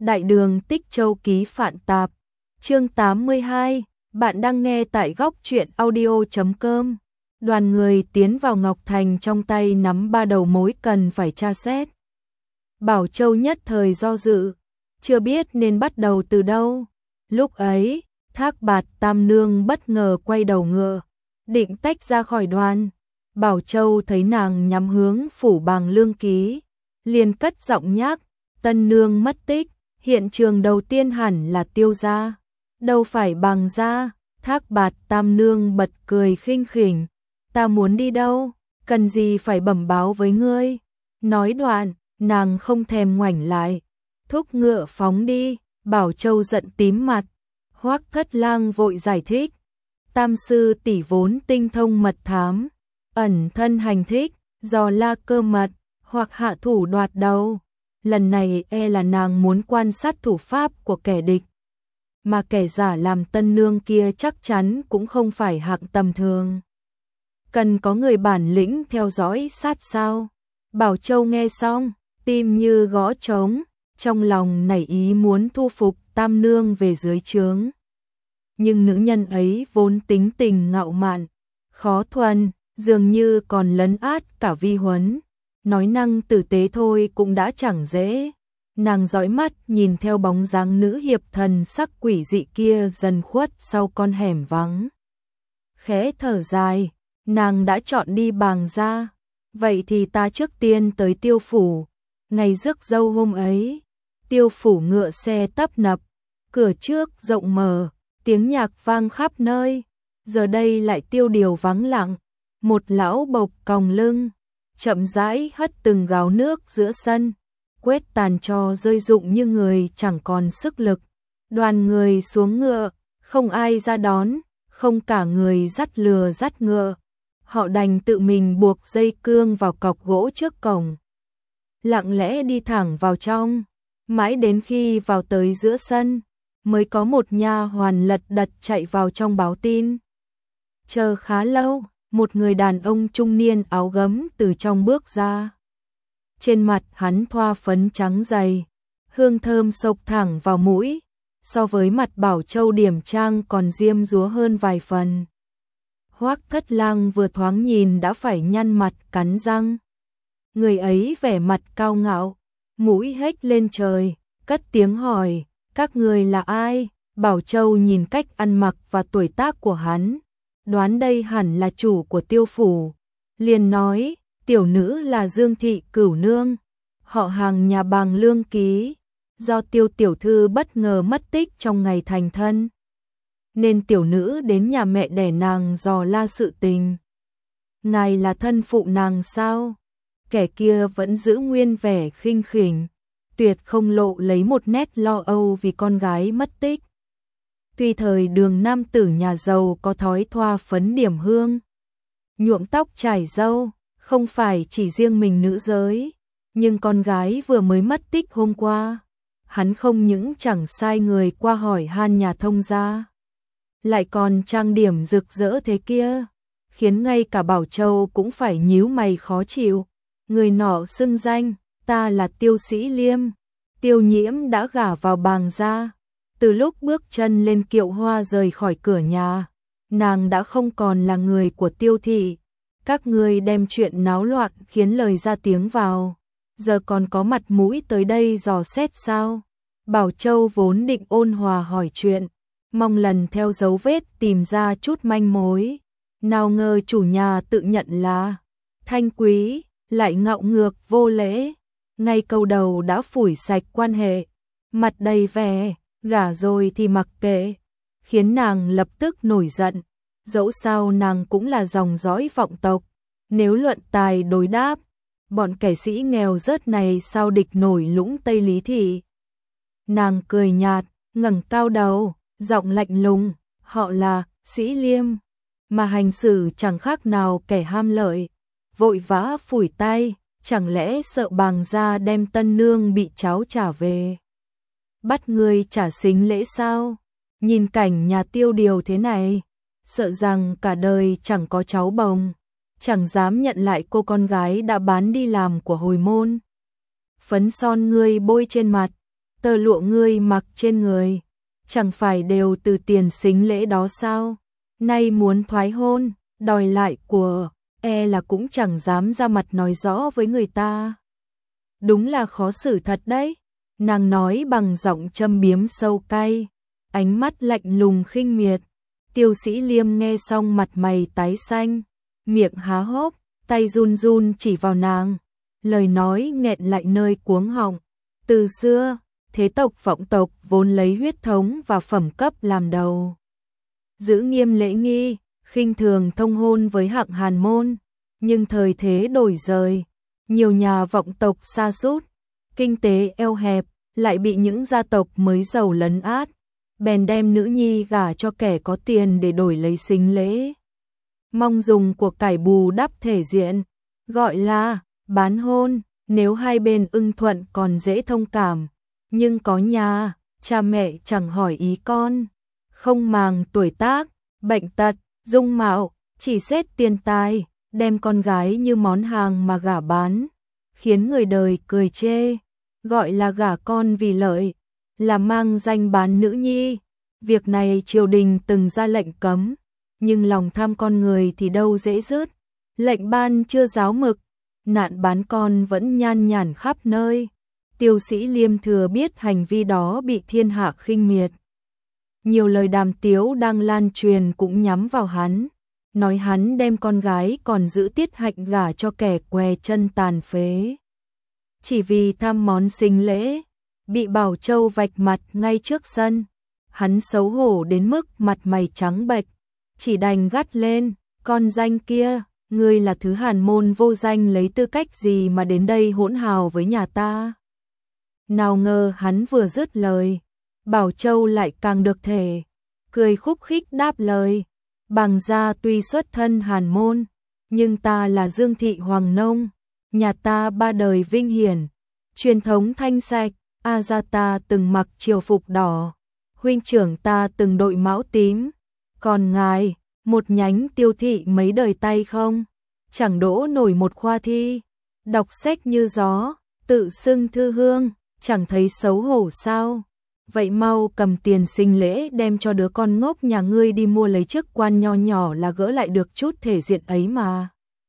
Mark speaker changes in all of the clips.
Speaker 1: Đại đường Tích Châu ký Phạn Tạp, chương 82, bạn đang nghe tại góc truyện audio.com. Đoàn người tiến vào Ngọc Thành trong tay nắm ba đầu mối cần phải tra xét. Bảo Châu nhất thời do dự, chưa biết nên bắt đầu từ đâu. Lúc ấy, Thác Bạt Tam Nương bất ngờ quay đầu ngựa, định tách ra khỏi đoàn. Bảo Châu thấy nàng nhắm hướng phủ Bàng Lương ký, liền cất giọng nhắc, Tân Nương mất tích, hiện trường đầu tiên hẳn là Tiêu gia, đâu phải Bàng gia. Thác Bạt Tam Nương bật cười khinh khỉnh, ta muốn đi đâu, cần gì phải bẩm báo với ngươi. Nói đoạn, nàng không thèm ngoảnh lại, thúc ngựa phóng đi. Bảo Châu giận tím mặt, Hoắc Thất Lang vội giải thích, Tam sư tỷ vốn tinh thông mật thám, ẩn thân hành thích, dò la cơ mật, hoặc hạ thủ đoạt đầu. Lần này là nàng muốn quan sát thủ pháp của kẻ địch, mà kẻ giả làm Tân Nương kia chắc chắn cũng không phải hạng tầm thường. Cần có người bản lĩnh theo dõi sát sao. Bảo Châu nghe xong, tim như gõ trống, trong lòng nảy ý muốn thu phục Tam Nương về dưới trướng. Nhưng nữ nhân ấy vốn tính tình ngạo mạn, khó thuần, dường như còn lấn át cả Vi Huấn. Nói năng tử tế thôi cũng đã chẳng dễ. Nàng dõi mắt nhìn theo bóng dáng nữ hiệp thần sắc quỷ dị kia dần khuất sau con hẻm vắng. Khẽ thở dài, nàng đã chọn đi Bàng gia. Vậy thì ta trước tiên tới Tiêu phủ. Ngày rước dâu hôm ấy, Tiêu phủ ngựa xe tấp nập, cửa trước rộng mở, tiếng nhạc vang khắp nơi. Giờ đây lại tiêu điều vắng lặng, một lão bộc còng lưng, chậm rãi hất từng gáo nước giữa sân, quét tàn tro rơi rụng như người chẳng còn sức lực. Đoàn người xuống ngựa, không ai ra đón, không cả người dắt lừa dắt ngựa. Họ đành tự mình buộc dây cương vào cọc gỗ trước cổng, lặng lẽ đi thẳng vào trong, mãi đến khi vào tới giữa sân, mới có một nha hoàn lật đật chạy vào trong báo tin. Chờ khá lâu, một người đàn ông trung niên áo gấm từ trong bước ra. Trên mặt hắn thoa phấn trắng dày, hương thơm xộc thẳng vào mũi, so với mặt Bảo Châu điểm trang còn diêm dúa hơn vài phần. Hoắc Thất Lang vừa thoáng nhìn đã phải nhăn mặt cắn răng. Người ấy vẻ mặt cao ngạo, mũi hếch lên trời, cất tiếng hỏi, các người là ai? Bảo Châu nhìn cách ăn mặc và tuổi tác của hắn, đoán đây hẳn là chủ của Tiêu phủ, liền nói, tiểu nữ là Dương Thị Cửu Nương, họ hàng nhà Bàng Lương ký, do Tiêu tiểu thư bất ngờ mất tích trong ngày thành thân, nên tiểu nữ đến nhà mẹ đẻ nàng dò la sự tình. Ngài là thân phụ nàng sao? Kẻ kia vẫn giữ nguyên vẻ khinh khỉnh, tuyệt không lộ lấy một nét lo âu vì con gái mất tích. Tuy thời đường nam tử nhà giàu có thói thoa phấn điểm hương, nhuộm tóc chải râu, không phải chỉ riêng mình nữ giới, nhưng con gái vừa mới mất tích hôm qua, hắn không những chẳng sai người qua hỏi han nhà thông gia, lại còn trang điểm rực rỡ thế kia, khiến ngay cả Bảo Châu cũng phải nhíu mày khó chịu. Người nọ xưng danh, ta là Tiêu Sĩ Liêm, Tiêu Nhiễm đã gả vào Bàng gia. Từ lúc bước chân lên kiệu hoa rời khỏi cửa nhà, nàng đã không còn là người của Tiêu thị. Các ngươi đem chuyện náo loạn khiến lời ra tiếng vào, giờ còn có mặt mũi tới đây dò xét sao? Bảo Châu vốn định ôn hòa hỏi chuyện, mong lần theo dấu vết tìm ra chút manh mối. Nào ngờ chủ nhà tự nhận là thanh quý, lại ngạo ngược vô lễ, ngay câu đầu đã phủi sạch quan hệ, mặt đầy vẻ gả rồi thì mặc kệ, khiến nàng lập tức nổi giận. Dẫu sao nàng cũng là dòng dõi vọng tộc, nếu luận tài đối đáp, bọn kẻ sĩ nghèo rớt này sao địch nổi Lũng Tây Lý Thị. Nàng cười nhạt, ngẩng cao đầu, giọng lạnh lùng, họ là Sĩ Liêm, mà hành xử chẳng khác nào kẻ ham lợi. Vội vã phủi tay, chẳng lẽ sợ Bàng gia đem Tân Nương bị cháu trả về, bắt người trả sính lễ sao? Nhìn cảnh nhà Tiêu điều thế này, sợ rằng cả đời chẳng có cháu bồng, chẳng dám nhận lại cô con gái đã bán đi làm của hồi môn. Phấn son ngươi bôi trên mặt, tơ lụa ngươi mặc trên người, chẳng phải đều từ tiền sính lễ đó sao? Nay muốn thoái hôn, đòi lại của, là cũng chẳng dám ra mặt nói rõ với người ta. Đúng là khó xử thật đấy, nàng nói bằng giọng châm biếm sâu cay, ánh mắt lạnh lùng khinh miệt. Tiêu Sĩ Liêm nghe xong mặt mày tái xanh, miệng há hốc, tay run run chỉ vào nàng, lời nói nghẹn lại nơi cuống họng. Từ xưa, thế tộc vọng tộc vốn lấy huyết thống và phẩm cấp làm đầu, giữ nghiêm lễ nghi, khinh thường thông hôn với hạng hàn môn, nhưng thời thế đổi dời, nhiều nhà vọng tộc sa sút, kinh tế eo hẹp, lại bị những gia tộc mới giàu lấn át, bèn đem nữ nhi gả cho kẻ có tiền để đổi lấy sính lễ, mong dùng của cải bù đắp thể diện, gọi là bán hôn. Nếu hai bên ưng thuận còn dễ thông cảm, nhưng có nhà, cha mẹ chẳng hỏi ý con, không màng tuổi tác, bệnh tật, dung mạo, chỉ xét tiền tài, đem con gái như món hàng mà gả bán, khiến người đời cười chê, gọi là gả con vì lợi, là mang danh bán nữ nhi. Việc này triều đình từng ra lệnh cấm, nhưng lòng tham con người thì đâu dễ dứt, lệnh ban chưa giáo mực, nạn bán con vẫn nhan nhản khắp nơi. Tiêu Sĩ Liêm thừa biết hành vi đó bị thiên hạ khinh miệt. Nhiều lời đàm tiếu đang lan truyền cũng nhắm vào hắn, nói hắn đem con gái còn giữ tiết hạnh gả cho kẻ què chân tàn phế. Chỉ vì tham món sính lễ, bị Bảo Châu vạch mặt ngay trước sân, hắn xấu hổ đến mức mặt mày trắng bệch, chỉ đành gắt lên, con danh kia, ngươi là thứ hàn môn vô danh lấy tư cách gì mà đến đây hỗn hào với nhà ta. Nào ngờ hắn vừa dứt lời, Bảo Châu lại càng được thể, cười khúc khích đáp lời, bằng gia tuy xuất thân hàn môn, nhưng ta là Dương thị Hoàng Nông, nhà ta ba đời vinh hiển, truyền thống thanh sạch, gia ta từng mặc triều phục đỏ, huynh trưởng ta từng đội mão tím, còn ngài, một nhánh Tiêu thị mấy đời tay không, chẳng đỗ nổi một khoa thi, đọc sách như gió, tự xưng thư hương, chẳng thấy xấu hổ sao? Vậy mau cầm tiền sính lễ đem cho đứa con ngốc nhà ngươi đi mua lấy chức quan nho nhỏ là gỡ lại được chút thể diện ấy mà.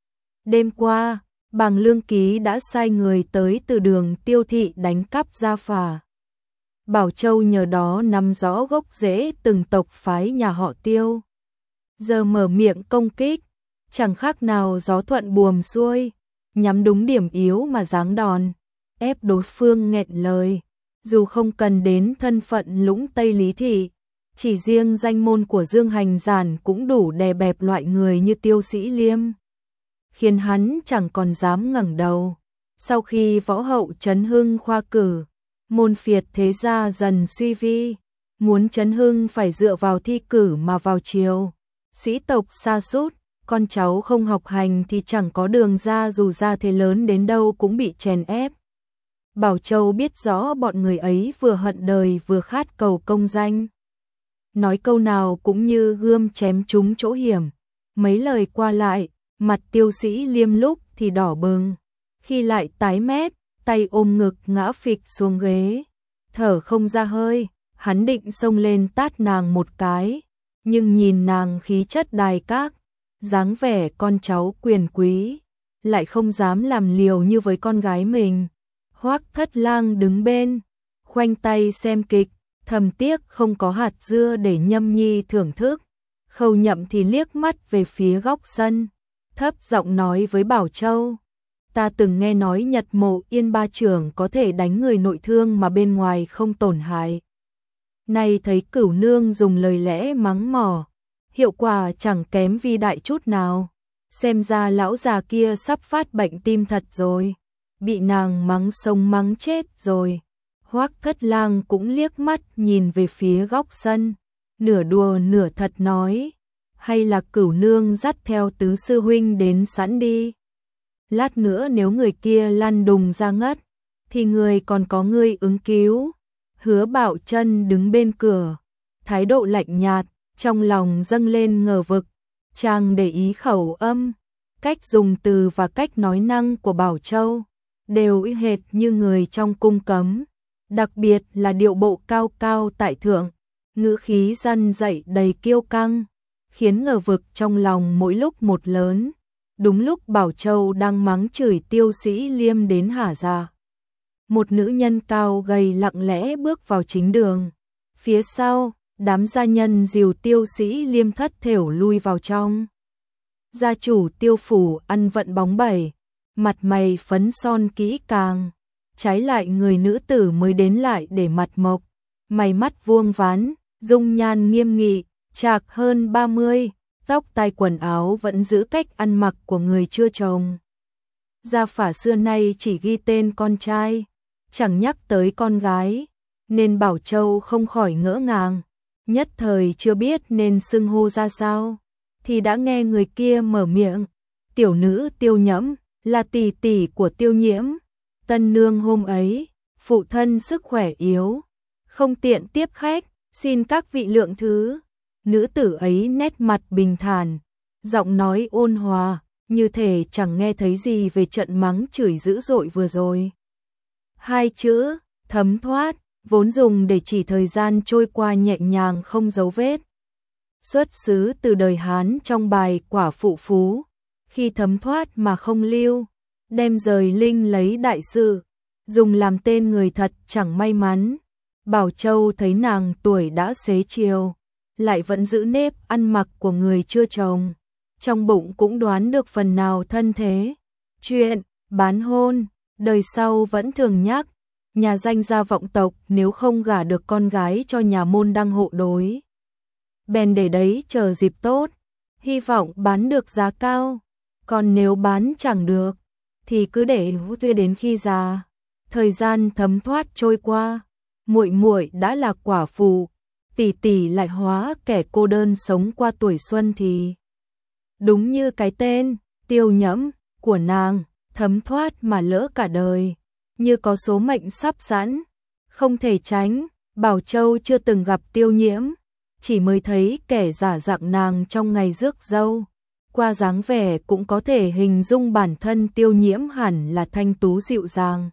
Speaker 1: Đêm qua, Bàng Lương Ký đã sai người tới từ đường Tiêu thị đánh cắp gia phả. Bảo Châu nhờ đó nắm rõ gốc rễ từng tộc phái nhà họ Tiêu. Giờ mở miệng công kích, chẳng khác nào gió thuận buồm xuôi, nhắm đúng điểm yếu mà giáng đòn, ép đối phương nghẹn lời. Dù không cần đến thân phận lũng Tây Lý Thị, chỉ riêng danh môn của Dương Hành Giản cũng đủ đè bẹp loại người như Tiêu Sĩ Liêm, khiến hắn chẳng còn dám ngẩng đầu. Sau khi võ hậu Trấn Hưng khoa cử, môn phiệt thế gia dần suy vi, muốn Trấn Hưng phải dựa vào thi cử mà vào triều. Sĩ tộc sa sút, con cháu không học hành thì chẳng có đường ra, dù ra thế lớn đến đâu cũng bị chèn ép. Bảo Châu biết rõ bọn người ấy vừa hận đời vừa khát cầu công danh. Nói câu nào cũng như gươm chém trúng chỗ hiểm. Mấy lời qua lại, mặt Tiêu Sĩ Liêm lúc thì đỏ bừng, khi lại tái mét, tay ôm ngực ngã phịch xuống ghế. Thở không ra hơi, hắn định xông lên tát nàng một cái, nhưng nhìn nàng khí chất đài các, dáng vẻ con cháu quyền quý, lại không dám làm liều như với con gái mình. Hoắc Thất Lang đứng bên, khoanh tay xem kịch, thầm tiếc không có hạt dưa để Nhâm Nhi thưởng thức. Khâu Nhậm thì liếc mắt về phía góc sân, thấp giọng nói với Bảo Châu, ta từng nghe nói Nhật Mộ Yên ba trưởng có thể đánh người nội thương mà bên ngoài không tổn hại. Nay thấy Cửu nương dùng lời lẽ mắng mỏ, hiệu quả chẳng kém Vi đại chút nào. Xem ra lão già kia sắp phát bệnh tim thật rồi, bị nàng mắng sống mắng chết rồi. Hoắc Thất Lang cũng liếc mắt nhìn về phía góc sân, nửa đùa nửa thật nói, hay là Cửu nương dắt theo tứ sư huynh đến sẵn đi. Lát nữa nếu người kia lăn đùng ra ngất, thì người còn có người ứng cứu. Hứa Bảo Chân đứng bên cửa, thái độ lạnh nhạt, trong lòng dâng lên ngờ vực. Chàng để ý khẩu âm, cách dùng từ và cách nói năng của Bảo Châu, đều y hệt như người trong cung cấm. đặc biệt là điệu bộ cao cao tại thượng, ngữ khí răn dạy đầy kiêu căng, khiến ngờ vực trong lòng mỗi lúc một lớn. Đúng lúc Bảo Châu đang mắng chửi Tiêu Sĩ Liêm đến hả dạ, một nữ nhân cao gầy lặng lẽ bước vào chính đường. Phía sau, đám gia nhân dìu Tiêu Sĩ Liêm thất thểu lui vào trong. Gia chủ Tiêu phủ ăn vận bóng bẩy, mặt mày phấn son kỹ càng, trái lại người nữ tử mới đến lại để mặt mộc, mày mắt vuông ván, dung nhan nghiêm nghị, trạc hơn 30, tóc tai quần áo vẫn giữ cách ăn mặc của người chưa chồng. Gia phả xưa nay chỉ ghi tên con trai, chẳng nhắc tới con gái, nên Bảo Châu không khỏi ngỡ ngàng, nhất thời chưa biết nên xưng hô ra sao, thì đã nghe người kia mở miệng, tiểu nữ Tiêu Nhẫm, là tỷ tỷ của Tiêu Nhiễm. Tân nương hôm ấy, phụ thân sức khỏe yếu, không tiện tiếp khách, xin các vị lượng thứ. Nữ tử ấy nét mặt bình thản, giọng nói ôn hòa, như thể chẳng nghe thấy gì về trận mắng chửi dữ dội vừa rồi. Hai chữ, thấm thoát, vốn dùng để chỉ thời gian trôi qua nhẹ nhàng không dấu vết. Xuất xứ từ đời Hán trong bài Quả Phụ Phú, khi thấm thoát mà không lưu, đem rời linh lấy đại sự, dùng làm tên người thật chẳng may mắn. Bảo Châu thấy nàng tuổi đã xế chiều, lại vẫn giữ nếp ăn mặc của người chưa chồng, trong bụng cũng đoán được phần nào thân thế. Chuyện bán hôn, đời sau vẫn thường nhắc, nhà danh gia vọng tộc nếu không gả được con gái cho nhà môn đăng hộ đối, bèn để đấy chờ dịp tốt, hy vọng bán được giá cao, còn nếu bán chẳng được, thì cứ để thuê đến khi già. Thời gian thấm thoát trôi qua, muội muội đã là quả phụ, tỷ tỷ lại hóa kẻ cô đơn sống qua tuổi xuân thì đúng như cái tên Tiêu Nhẫm của nàng, thấm thoát mà lỡ cả đời, như có số mệnh sắp sẵn, không thể tránh. Bảo Châu chưa từng gặp Tiêu Nhiễm, chỉ mới thấy kẻ giả dạng nàng trong ngày rước dâu, qua dáng vẻ cũng có thể hình dung bản thân Tiêu Nhiễm hẳn là thanh tú dịu dàng,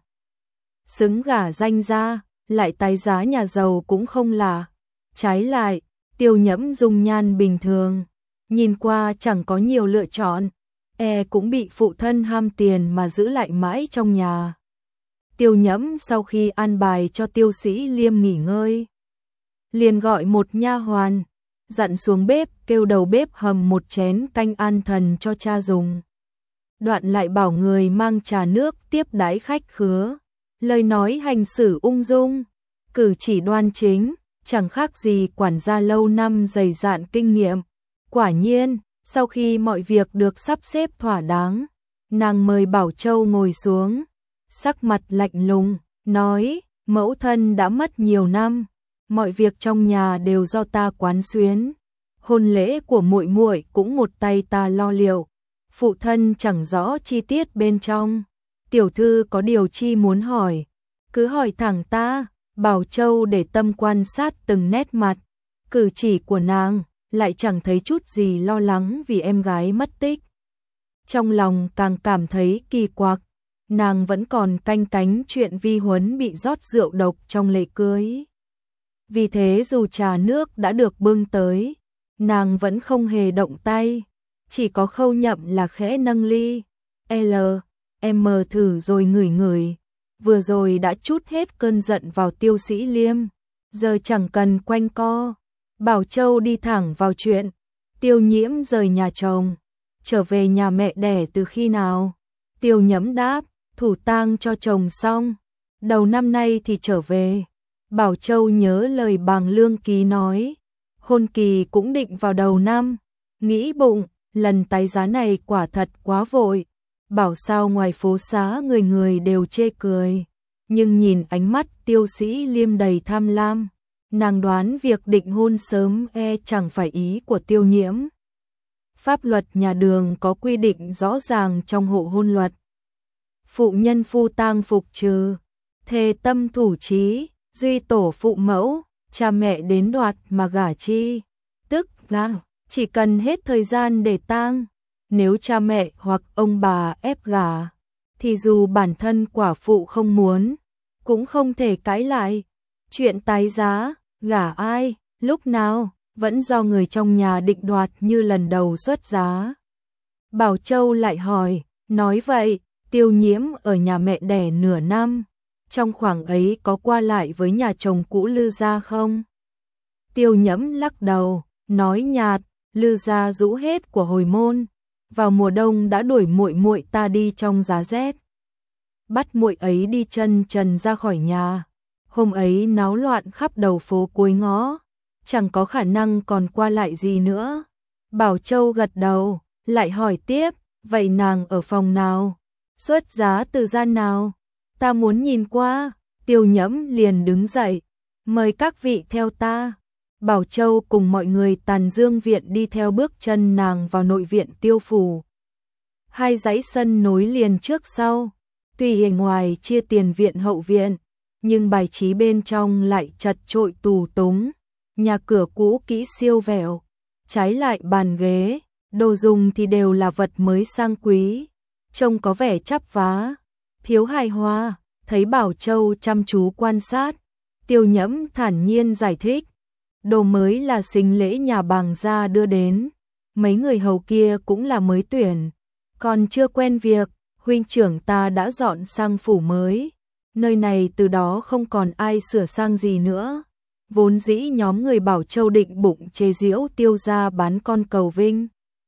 Speaker 1: xứng gả danh gia, lại tái giá nhà giàu cũng không là. Trái lại, Tiêu Nhẫm dung nhan bình thường, nhìn qua chẳng có nhiều lựa chọn, cũng bị phụ thân ham tiền mà giữ lại mãi trong nhà. Tiêu Nhẫm sau khi an bài cho Tiêu Sĩ Liêm nghỉ ngơi, liền gọi một nha hoàn, dặn xuống bếp kêu đầu bếp hầm một chén canh an thần cho cha dùng. Đoạn lại bảo người mang trà nước tiếp đãi khách khứa, lời nói hành xử ung dung, cử chỉ đoan chính, chẳng khác gì quản gia lâu năm dày dạn kinh nghiệm. Quả nhiên, sau khi mọi việc được sắp xếp thỏa đáng, nàng mời Bảo Châu ngồi xuống, sắc mặt lạnh lùng, nói, mẫu thân đã mất nhiều năm, mọi việc trong nhà đều do ta quán xuyến, hôn lễ của muội muội cũng một tay ta lo liệu, phụ thân chẳng rõ chi tiết bên trong, tiểu thư có điều chi muốn hỏi, cứ hỏi thẳng ta. Bảo Châu để tâm quan sát từng nét mặt, cử chỉ của nàng, lại chẳng thấy chút gì lo lắng vì em gái mất tích. Trong lòng càng cảm thấy kỳ quặc, nàng vẫn còn canh cánh chuyện Vi Huấn bị rót rượu độc trong lễ cưới. Vì thế dù trà nước đã được bưng tới, nàng vẫn không hề động tay, chỉ có Khâu Nhậm là khẽ nâng ly. Em thử rồi ngửi ngửi. Vừa rồi đã trút hết cơn giận vào Tiêu Sĩ Liêm, giờ chẳng cần quanh co. Bảo Châu đi thẳng vào chuyện. Tiêu Nhiễm rời nhà chồng, trở về nhà mẹ đẻ từ khi nào? Tiêu Nhẫm đáp, thủ tang cho chồng xong, đầu năm nay thì trở về. Bảo Châu nhớ lời Bàng Lương Ký nói, hôn kỳ cũng định vào đầu năm, nghĩ bụng, lần tái giá này quả thật quá vội. Bảo sao ngoài phố xá người người đều chê cười, nhưng nhìn ánh mắt Tiêu Sĩ Liêm đầy tham lam, nàng đoán việc định hôn sớm chẳng phải ý của Tiêu Nhiễm. Pháp luật nhà Đường có quy định rõ ràng trong hộ hôn luật. Phụ nhân phu tang phục trừ, thề tâm thủ chí, duy tổ phụ mẫu, cha mẹ đến đoạt mà gả chi, tức là chỉ cần hết thời gian để tang. Nếu cha mẹ hoặc ông bà ép gả, thì dù bản thân quả phụ không muốn, cũng không thể cãi lại. Chuyện tái giá, gả ai, lúc nào, vẫn do người trong nhà định đoạt như lần đầu xuất giá. Bảo Châu lại hỏi, nói vậy, Tiêu Nhiễm ở nhà mẹ đẻ nửa năm, trong khoảng ấy có qua lại với nhà chồng cũ Lư gia không? Tiêu Nhiễm lắc đầu, nói nhạt, Lư gia rũ hết của hồi môn, vào mùa đông đã đuổi muội muội ta đi trong giá rét. Bắt muội ấy đi chân trần ra khỏi nhà. Hôm ấy náo loạn khắp đầu phố cuối ngõ, chẳng có khả năng còn qua lại gì nữa. Bảo Châu gật đầu, lại hỏi tiếp, vậy nàng ở phòng nào? Xuất giá từ gian nào? Ta muốn nhìn qua. Tiêu Nhiễm liền đứng dậy, mời các vị theo ta. Bảo Châu cùng mọi người Tàn Dương viện đi theo bước chân nàng vào nội viện Tiêu phủ. Hai dãy sân nối liền trước sau, tuy ở ngoài chia tiền viện hậu viện, nhưng bài trí bên trong lại chật chội tù túng, nhà cửa cũ kỹ siêu vẹo, trái lại bàn ghế, đồ dùng thì đều là vật mới sang quý, trông có vẻ chắp vá, thiếu hài hòa. Thấy Bảo Châu chăm chú quan sát, Tiêu Nhiễm thản nhiên giải thích, đồ mới là sính lễ nhà Bàng gia đưa đến, mấy người hầu kia cũng là mới tuyển, còn chưa quen việc, huynh trưởng ta đã dọn sang phủ mới, nơi này từ đó không còn ai sửa sang gì nữa. Vốn dĩ nhóm người Bảo Châu định bụng chế giễu Tiêu gia bán con cầu vinh,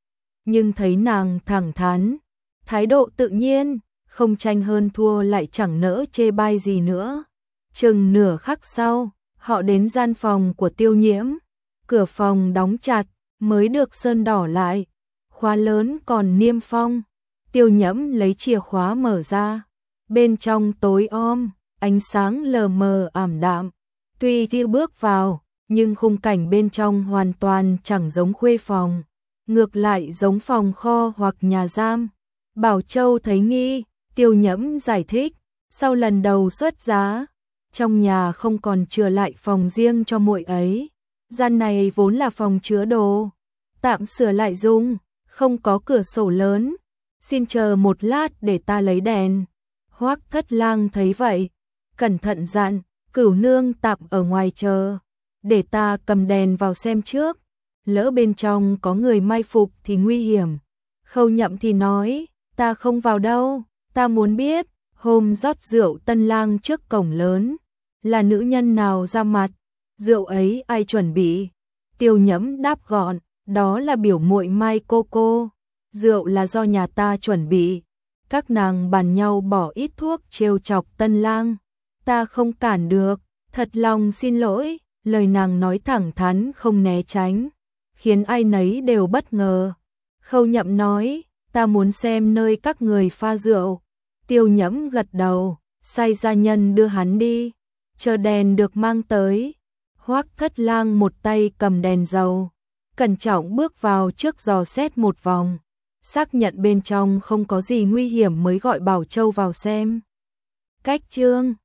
Speaker 1: nhưng thấy nàng thẳng thắn, thái độ tự nhiên, không tranh hơn thua lại chẳng nỡ chê bai gì nữa. Chừng nửa khắc sau, họ đến gian phòng của Tiêu Nhiễm, cửa phòng đóng chặt, mới được sơn đỏ lại, khóa lớn còn niêm phong. Tiêu Nhiễm lấy chìa khóa mở ra, bên trong tối om, ánh sáng lờ mờ ảm đạm. Tuy chưa bước vào, nhưng khung cảnh bên trong hoàn toàn chẳng giống khuê phòng, ngược lại giống phòng kho hoặc nhà giam. Bảo Châu thấy nghi, Tiêu Nhiễm giải thích, sau lần đầu xuất giá, trong nhà không còn chừa lại phòng riêng cho muội ấy, gian này vốn là phòng chứa đồ, tạm sửa lại dùng, không có cửa sổ lớn, xin chờ một lát để ta lấy đèn. Hoắc Thất Lang thấy vậy, cẩn thận dặn, Cửu nương tạm ở ngoài chờ, để ta cầm đèn vào xem trước, lỡ bên trong có người mai phục thì nguy hiểm. Khâu Nhậm thì nói, ta không vào đâu, ta muốn biết, hôm rót rượu tân lang trước cổng lớn, là nữ nhân nào ra mặt, rượu ấy ai chuẩn bị? Tiêu Nhiễm đáp gọn, đó là biểu muội Mai cô, rượu là do nhà ta chuẩn bị, các nàng bàn nhau bỏ ít thuốc trêu chọc tân lang, ta không cản được, thật lòng xin lỗi. Lời nàng nói thẳng thắn không né tránh, khiến ai nấy đều bất ngờ. Khâu Nhậm nói, ta muốn xem nơi các người pha rượu. Tiêu Nhiễm gật đầu, sai gia nhân đưa hắn đi, chờ đèn được mang tới. Hoắc Thất Lang một tay cầm đèn dầu, cẩn trọng bước vào trước dò xét một vòng, xác nhận bên trong không có gì nguy hiểm mới gọi Bảo Châu vào xem. Cách chương